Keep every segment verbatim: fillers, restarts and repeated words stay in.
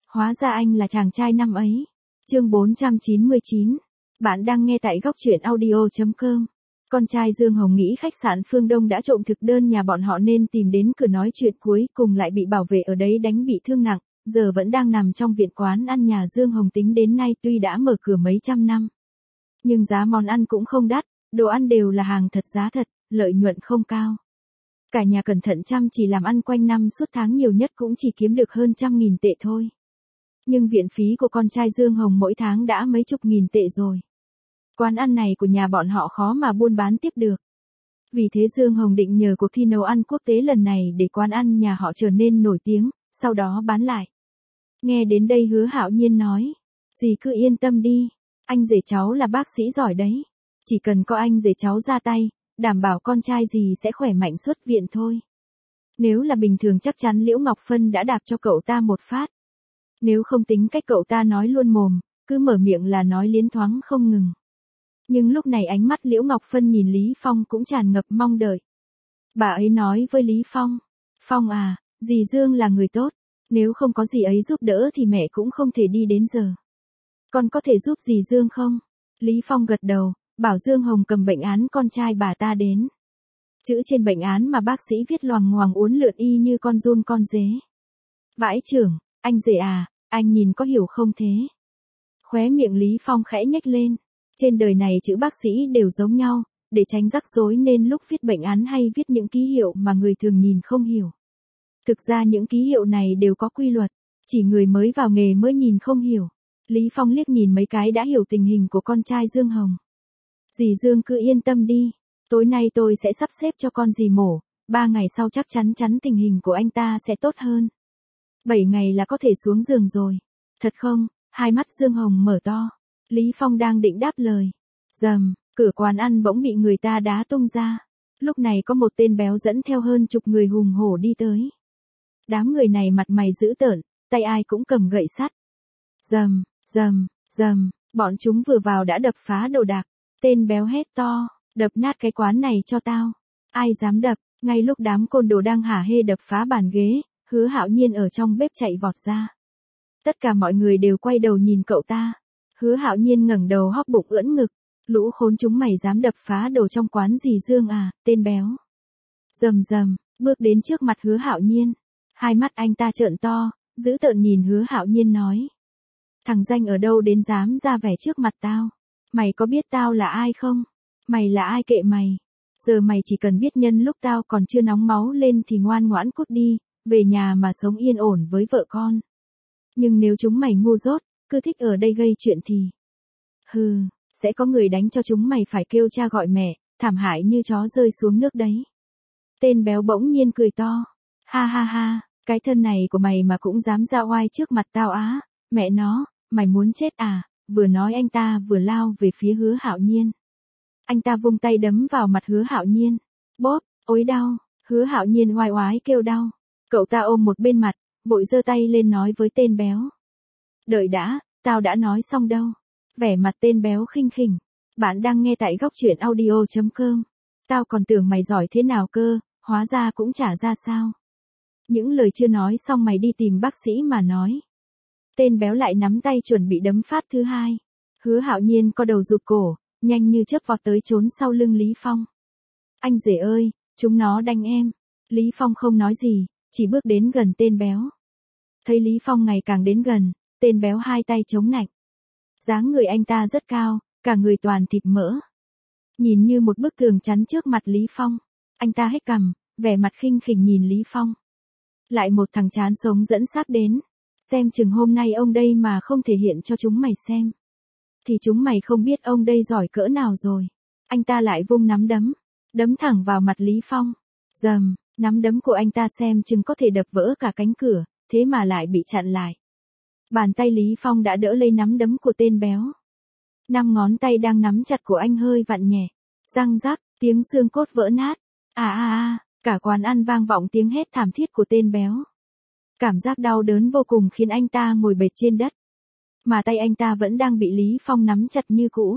Hóa ra anh là chàng trai năm ấy. Chương bốn trăm chín mươi chín. Bạn đang nghe tại góc truyện audio chấm com. Con trai Dương Hồng nghĩ khách sạn Phương Đông đã trộm thực đơn nhà bọn họ nên tìm đến cửa nói chuyện, cuối cùng lại bị bảo vệ ở đấy đánh bị thương nặng, giờ vẫn đang nằm trong viện. Quán ăn nhà Dương Hồng tính đến nay tuy đã mở cửa mấy trăm năm, nhưng giá món ăn cũng không đắt, đồ ăn đều là hàng thật giá thật, lợi nhuận không cao. Cả nhà cẩn thận chăm chỉ làm ăn quanh năm suốt tháng, nhiều nhất cũng chỉ kiếm được hơn trăm nghìn tệ thôi. Nhưng viện phí của con trai Dương Hồng mỗi tháng đã mấy chục nghìn tệ rồi. Quán ăn này của nhà bọn họ khó mà buôn bán tiếp được. Vì thế Dương Hồng định nhờ cuộc thi nấu ăn quốc tế lần này để quán ăn nhà họ trở nên nổi tiếng, sau đó bán lại. Nghe đến đây Hứa Hạo Nhiên nói, dì cứ yên tâm đi, anh rể cháu là bác sĩ giỏi đấy. Chỉ cần có anh rể cháu ra tay, đảm bảo con trai dì sẽ khỏe mạnh xuất viện thôi. Nếu là bình thường chắc chắn Liễu Ngọc Phân đã đạp cho cậu ta một phát. Nếu không tính cách cậu ta nói luôn mồm, cứ mở miệng là nói liến thoáng không ngừng. Nhưng lúc này ánh mắt Liễu Ngọc Phân nhìn Lý Phong cũng tràn ngập mong đợi. Bà ấy nói với Lý Phong, Phong à, dì Dương là người tốt, nếu không có dì ấy giúp đỡ thì mẹ cũng không thể đi đến giờ. Con có thể giúp dì Dương không? Lý Phong gật đầu, bảo Dương Hồng cầm bệnh án con trai bà ta đến. Chữ trên bệnh án mà bác sĩ viết loằng ngoằng uốn lượn y như con giun con dế. Vãi chưởng, anh rể à, anh nhìn có hiểu không thế? Khóe miệng Lý Phong khẽ nhếch lên. Trên đời này chữ bác sĩ đều giống nhau, để tránh rắc rối nên lúc viết bệnh án hay viết những ký hiệu mà người thường nhìn không hiểu. Thực ra những ký hiệu này đều có quy luật, chỉ người mới vào nghề mới nhìn không hiểu. Lý Phong liếc nhìn mấy cái đã hiểu tình hình của con trai Dương Hồng. Dì Dương cứ yên tâm đi, tối nay tôi sẽ sắp xếp cho con dì mổ, ba ngày sau chắc chắn chắn tình hình của anh ta sẽ tốt hơn. Bảy ngày là có thể xuống giường rồi. Thật không? Hai mắt Dương Hồng mở to. Lý Phong đang định đáp lời. Rầm, cửa quán ăn bỗng bị người ta đá tung ra. Lúc này có một tên béo dẫn theo hơn chục người hùng hổ đi tới. Đám người này mặt mày dữ tợn, tay ai cũng cầm gậy sắt. Rầm, rầm, rầm, bọn chúng vừa vào đã đập phá đồ đạc. Tên béo hét to, đập nát cái quán này cho tao. Ai dám đập? Ngay lúc đám côn đồ đang hả hê đập phá bàn ghế, Hứa Hạo Nhiên ở trong bếp chạy vọt ra. Tất cả mọi người đều quay đầu nhìn cậu ta. Hứa Hạo Nhiên ngẩng đầu hóc bụng ưỡn ngực, lũ khốn chúng mày dám đập phá đồ trong quán dì Dương à, tên béo. Rầm rầm, bước đến trước mặt Hứa Hạo Nhiên. Hai mắt anh ta trợn to, dữ tợn nhìn Hứa Hạo Nhiên nói. Thằng danh ở đâu đến dám ra vẻ trước mặt tao? Mày có biết tao là ai không? Mày là ai kệ mày. Giờ mày chỉ cần biết nhân lúc tao còn chưa nóng máu lên thì ngoan ngoãn cút đi, về nhà mà sống yên ổn với vợ con. Nhưng nếu chúng mày ngu dốt, cứ thích ở đây gây chuyện thì... Hừ, sẽ có người đánh cho chúng mày phải kêu cha gọi mẹ, thảm hại như chó rơi xuống nước đấy. Tên béo bỗng nhiên cười to. Ha ha ha, cái thân này của mày mà cũng dám ra oai trước mặt tao á, mẹ nó, mày muốn chết à? Vừa nói anh ta vừa lao về phía Hứa Hạo Nhiên. Anh ta vung tay đấm vào mặt Hứa Hạo Nhiên. Bóp, ối đau, Hứa Hạo Nhiên oai oái kêu đau. Cậu ta ôm một bên mặt, vội giơ tay lên nói với tên béo. Đợi đã, tao đã nói xong đâu. Vẻ mặt tên béo khinh khỉnh. Bạn đang nghe tại góc truyện audio chấm com. Tao còn tưởng mày giỏi thế nào cơ, hóa ra cũng chả ra sao. Những lời chưa nói xong mày đi tìm bác sĩ mà nói. Tên béo lại nắm tay chuẩn bị đấm phát thứ hai. Hứa Hạo Nhiên co đầu rụt cổ, nhanh như chớp vọt tới trốn sau lưng Lý Phong. Anh rể ơi, chúng nó đánh em. Lý Phong không nói gì, chỉ bước đến gần tên béo. Thấy Lý Phong ngày càng đến gần, tên béo hai tay chống nạnh. Dáng người anh ta rất cao, cả người toàn thịt mỡ. Nhìn như một bức tường chắn trước mặt Lý Phong. Anh ta hét cằm, vẻ mặt khinh khỉnh nhìn Lý Phong. Lại một thằng chán sống dẫn xác đến. Xem chừng hôm nay ông đây mà không thể hiện cho chúng mày xem. Thì chúng mày không biết ông đây giỏi cỡ nào rồi. Anh ta lại vung nắm đấm. Đấm thẳng vào mặt Lý Phong. Rầm, nắm đấm của anh ta xem chừng có thể đập vỡ cả cánh cửa, thế mà lại bị chặn lại. Bàn tay Lý Phong đã đỡ lấy nắm đấm của tên béo. Năm ngón tay đang nắm chặt của anh hơi vặn nhẹ. Răng rắc, tiếng xương cốt vỡ nát. À à à, cả quán ăn vang vọng tiếng hét thảm thiết của tên béo. Cảm giác đau đớn vô cùng khiến anh ta ngồi bệt trên đất. Mà tay anh ta vẫn đang bị Lý Phong nắm chặt như cũ.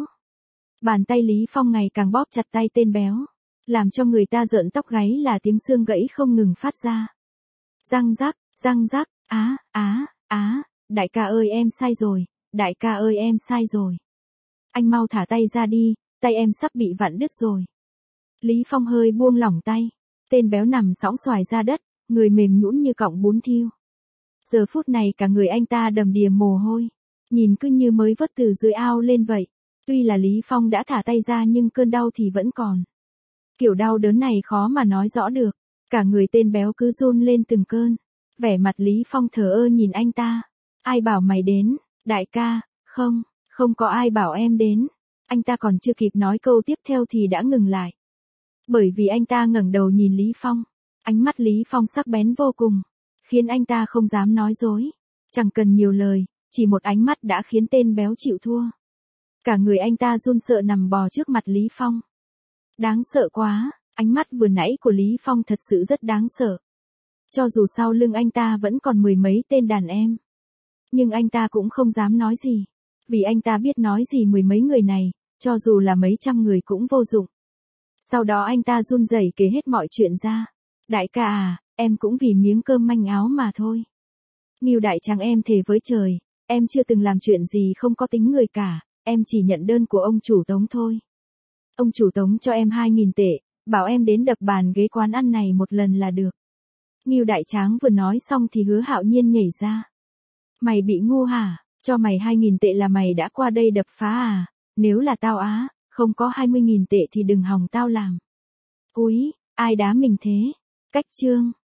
Bàn tay Lý Phong ngày càng bóp chặt tay tên béo. Làm cho người ta rợn tóc gáy là tiếng xương gãy không ngừng phát ra. Răng rắc, răng rắc, á, á, á, đại ca ơi em sai rồi, đại ca ơi em sai rồi. Anh mau thả tay ra đi, tay em sắp bị vặn đứt rồi. Lý Phong hơi buông lỏng tay, tên béo nằm sõng xoài ra đất, người mềm nhũn như cọng bún thiêu. Giờ phút này cả người anh ta đầm đìa mồ hôi, nhìn cứ như mới vớt từ dưới ao lên vậy. Tuy là Lý Phong đã thả tay ra nhưng cơn đau thì vẫn còn. Kiểu đau đớn này khó mà nói rõ được, cả người tên béo cứ run lên từng cơn. Vẻ mặt Lý Phong thờ ơ nhìn anh ta. Ai bảo mày đến, đại ca, không, không có ai bảo em đến. Anh ta còn chưa kịp nói câu tiếp theo thì đã ngừng lại. Bởi vì anh ta ngẩng đầu nhìn Lý Phong. Ánh mắt Lý Phong sắc bén vô cùng, khiến anh ta không dám nói dối. Chẳng cần nhiều lời, chỉ một ánh mắt đã khiến tên béo chịu thua. Cả người anh ta run sợ nằm bò trước mặt Lý Phong. Đáng sợ quá, ánh mắt vừa nãy của Lý Phong thật sự rất đáng sợ. Cho dù sau lưng anh ta vẫn còn mười mấy tên đàn em, nhưng anh ta cũng không dám nói gì. Vì anh ta biết nói gì mười mấy người này, cho dù là mấy trăm người cũng vô dụng. Sau đó anh ta run rẩy kể hết mọi chuyện ra. Đại ca à, em cũng vì miếng cơm manh áo mà thôi. Ngưu đại tráng em thề với trời, em chưa từng làm chuyện gì không có tính người cả, em chỉ nhận đơn của ông chủ Tống thôi. Ông chủ Tống cho em hai nghìn tệ, bảo em đến đập bàn ghế quán ăn này một lần là được. Ngưu đại tráng vừa nói xong thì Hứa Hạo Nhiên nhảy ra. Mày bị ngu hả? Cho mày hai nghìn tệ là mày đã qua đây đập phá à? Nếu là tao á, không có hai mươi nghìn tệ thì đừng hòng tao làm. Úi, ai đá mình thế? Cách chương.